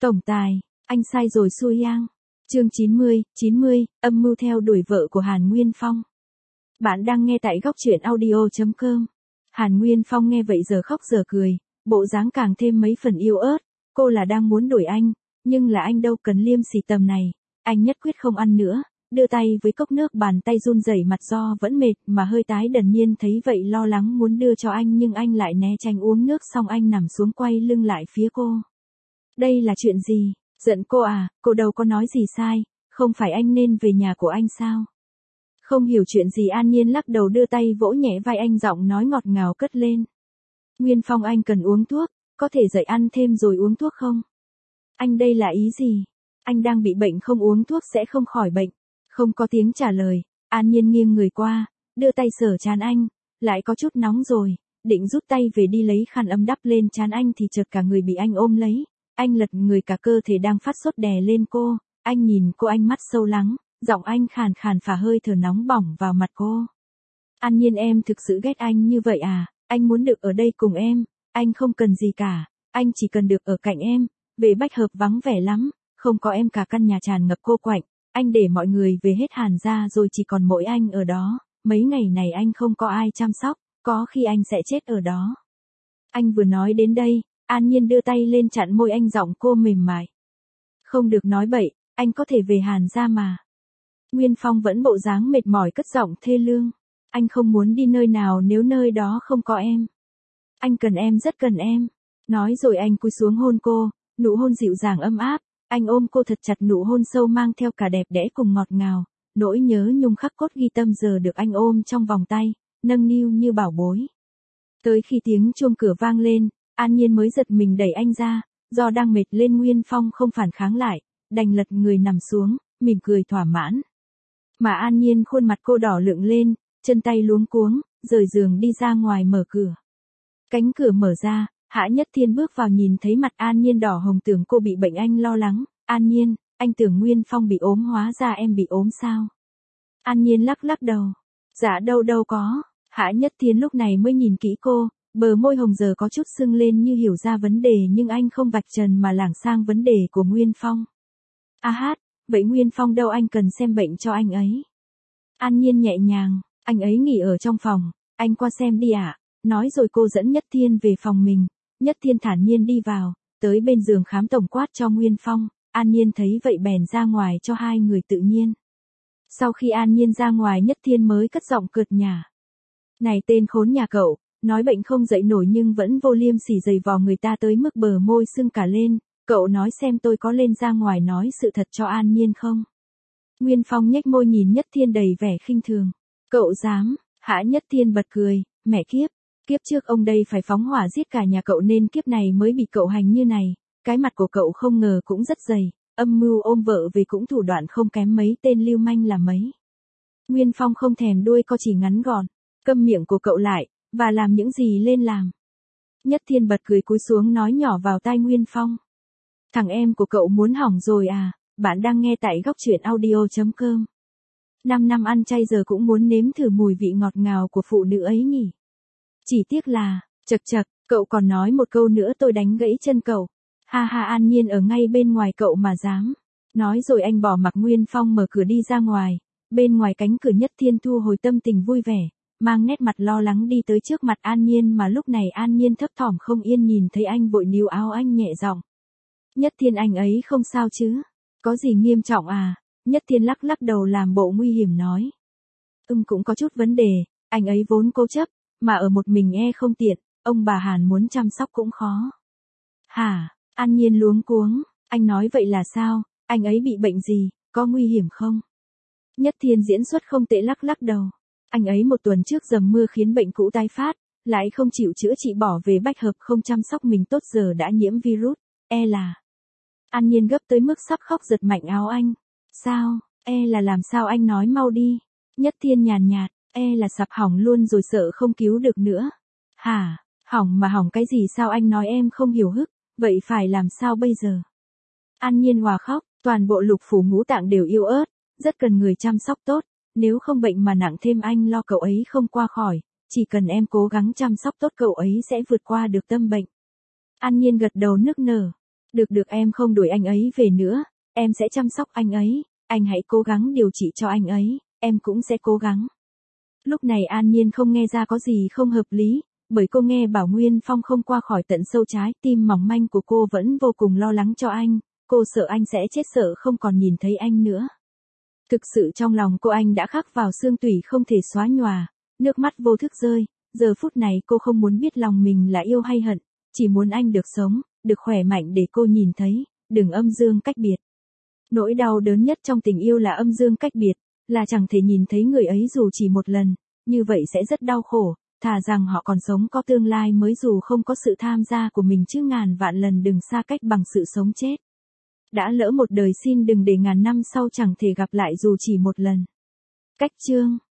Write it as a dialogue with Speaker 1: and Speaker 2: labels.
Speaker 1: Tổng tài, anh sai rồi xui yang. Chương 90, âm mưu theo đuổi vợ của Hàn Nguyên Phong. Bạn đang nghe tại góc truyện audio.com. Hàn Nguyên Phong nghe vậy giờ khóc giờ cười, bộ dáng càng thêm mấy phần yêu ớt. Cô là đang muốn đuổi anh, nhưng là anh đâu cần liêm sỉ tầm này. Anh nhất quyết không ăn nữa, đưa tay với cốc nước, bàn tay run rẩy, mặt do vẫn mệt mà hơi tái đần nhiên thấy vậy lo lắng muốn đưa cho anh, nhưng anh lại né tránh uống nước, xong anh nằm xuống quay lưng lại phía cô. Đây là chuyện gì? Giận cô à? Cô đâu có nói gì sai, không phải anh nên về nhà của anh sao? Không hiểu chuyện gì, An Nhiên lắc đầu đưa tay vỗ nhẹ vai anh, giọng nói ngọt ngào cất lên. Nguyên Phong, anh cần uống thuốc, có thể dậy ăn thêm rồi uống thuốc không? Anh đây là ý gì? Anh đang bị bệnh, không uống thuốc sẽ không khỏi bệnh. Không có tiếng trả lời, An Nhiên nghiêng người qua, đưa tay sờ trán anh, lại có chút nóng rồi, định rút tay về đi lấy khăn ấm đắp lên trán anh thì chợt cả người bị anh ôm lấy. Anh lật người, cả cơ thể đang phát sốt đè lên cô, anh nhìn cô, ánh mắt sâu lắng, giọng anh khàn khàn phả hơi thở nóng bỏng vào mặt cô. An Nhiên, em thực sự ghét anh như vậy à? Anh muốn được ở đây cùng em, anh không cần gì cả, anh chỉ cần được ở cạnh em. Về Bách Hợp vắng vẻ lắm, không có em cả căn nhà tràn ngập cô quạnh, anh để mọi người về hết Hàn ra rồi, chỉ còn mỗi anh ở đó, mấy ngày này anh không có ai chăm sóc, có khi anh sẽ chết ở đó. Anh vừa nói đến đây, An Nhiên đưa tay lên chặn môi anh, giọng cô mềm mại. Không được nói bậy, anh có thể về Hàn ra mà. Nguyên Phong vẫn bộ dáng mệt mỏi, cất giọng thê lương. Anh không muốn đi nơi nào nếu nơi đó không có em. Anh cần em, rất cần em. Nói rồi anh cúi xuống hôn cô, nụ hôn dịu dàng ấm áp. Anh ôm cô thật chặt, nụ hôn sâu mang theo cả đẹp đẽ cùng ngọt ngào. Nỗi nhớ nhung khắc cốt ghi tâm giờ được anh ôm trong vòng tay, nâng niu như bảo bối. Tới khi tiếng chuông cửa vang lên, An Nhiên mới giật mình đẩy anh ra, do đang mệt lên Nguyên Phong không phản kháng lại, đành lật người nằm xuống, mỉm cười thỏa mãn. Mà An Nhiên khuôn mặt cô đỏ lựng lên, chân tay luống cuống, rời giường đi ra ngoài mở cửa. Cánh cửa mở ra, Hạ Nhất Thiên bước vào, nhìn thấy mặt An Nhiên đỏ hồng tưởng cô bị bệnh, anh lo lắng. An Nhiên, anh tưởng Nguyên Phong bị ốm, hóa ra em bị ốm sao? An Nhiên lắc lắc đầu. Dạ đâu có. Hạ Nhất Thiên lúc này mới nhìn kỹ cô, bờ môi hồng giờ có chút sưng lên như hiểu ra vấn đề, nhưng anh không vạch trần mà lảng sang vấn đề của Nguyên Phong. A hát, vậy Nguyên Phong đâu, anh cần xem bệnh cho anh ấy. An Nhiên nhẹ nhàng, anh ấy nghỉ ở trong phòng, anh qua xem đi ạ. Nói rồi cô dẫn Nhất Thiên về phòng mình. Nhất Thiên thản nhiên đi vào, tới bên giường khám tổng quát cho Nguyên Phong. An Nhiên thấy vậy bèn ra ngoài cho hai người tự nhiên. Sau khi An Nhiên ra ngoài, Nhất Thiên mới cất giọng cợt nhả. Này tên khốn nhà cậu, nói bệnh không dậy nổi nhưng vẫn vô liêm sỉ giày vò người ta tới mức bờ môi sưng cả lên. Cậu nói xem tôi có lên ra ngoài nói sự thật cho An Nhiên không? Nguyên Phong nhếch môi nhìn Nhất Thiên đầy vẻ khinh thường. Cậu dám? Hạ Nhất Thiên bật cười, mẹ kiếp. Kiếp trước ông đây phải phóng hỏa giết cả nhà cậu nên kiếp này mới bị cậu hành như này. Cái mặt của cậu không ngờ cũng rất dày, âm mưu ôm vợ về cũng thủ đoạn không kém mấy tên lưu manh là mấy. Nguyên Phong không thèm đuôi co, chỉ ngắn gọn. Câm miệng của cậu lại, và làm những gì lên làm. Nhất Thiên bật cười cúi xuống nói nhỏ vào tai Nguyên Phong. Thằng em của cậu muốn hỏng rồi à? Bạn đang nghe tại góc truyện audio.com. 5 năm ăn chay giờ cũng muốn nếm thử mùi vị ngọt ngào của phụ nữ ấy nhỉ. Chỉ tiếc là, chật, cậu còn nói một câu nữa tôi đánh gãy chân cậu. Ha ha, An Nhiên ở ngay bên ngoài cậu mà dám. Nói rồi anh bỏ mặc Nguyên Phong mở cửa đi ra ngoài. Bên ngoài cánh cửa, Nhất Thiên thu hồi tâm tình vui vẻ, mang nét mặt lo lắng đi tới trước mặt An Nhiên, mà lúc này An Nhiên thấp thỏm không yên nhìn thấy anh vội níu áo anh nhẹ giọng. Nhất Thiên, anh ấy không sao chứ? Có gì nghiêm trọng à? Nhất Thiên lắc lắc đầu làm bộ nguy hiểm nói. Cũng có chút vấn đề, anh ấy vốn cố chấp, mà ở một mình không tiện, ông bà Hàn muốn chăm sóc cũng khó. Hả? An Nhiên luống cuống, anh nói vậy là sao? Anh ấy bị bệnh gì, có nguy hiểm không? Nhất Thiên diễn xuất không tệ, lắc lắc đầu. Anh ấy một tuần trước dầm mưa khiến bệnh cũ tái phát, lại không chịu chữa trị, bỏ về Bách Hợp không chăm sóc mình tốt, giờ đã nhiễm virus, là. An Nhiên gấp tới mức sắp khóc, giật mạnh áo anh. Sao, là làm sao, anh nói mau đi. Nhất Thiên nhàn nhạt, là sập hỏng luôn rồi, sợ không cứu được nữa. Hả, hỏng mà hỏng cái gì, sao anh nói em không hiểu hức, vậy phải làm sao bây giờ? An Nhiên hòa khóc, toàn bộ lục phủ ngũ tạng đều yếu ớt, rất cần người chăm sóc tốt, nếu không bệnh mà nặng thêm anh lo cậu ấy không qua khỏi, chỉ cần em cố gắng chăm sóc tốt cậu ấy sẽ vượt qua được tâm bệnh. An Nhiên gật đầu nức nở. Được em không đuổi anh ấy về nữa, em sẽ chăm sóc anh ấy, anh hãy cố gắng điều trị cho anh ấy, em cũng sẽ cố gắng. Lúc này An Nhiên không nghe ra có gì không hợp lý, bởi cô nghe bảo Nguyên Phong không qua khỏi tận sâu trái tim mỏng manh của cô vẫn vô cùng lo lắng cho anh, cô sợ anh sẽ chết, sợ không còn nhìn thấy anh nữa. Thực sự trong lòng cô anh đã khắc vào xương tủy không thể xóa nhòa, nước mắt vô thức rơi, giờ phút này cô không muốn biết lòng mình là yêu hay hận, chỉ muốn anh được sống, được khỏe mạnh để cô nhìn thấy, đừng âm dương cách biệt. Nỗi đau đớn nhất trong tình yêu là âm dương cách biệt, là chẳng thể nhìn thấy người ấy dù chỉ một lần, như vậy sẽ rất đau khổ, thà rằng họ còn sống có tương lai mới dù không có sự tham gia của mình chứ ngàn vạn lần đừng xa cách bằng sự sống chết. Đã lỡ một đời xin đừng để ngàn năm sau chẳng thể gặp lại dù chỉ một lần. Cách chương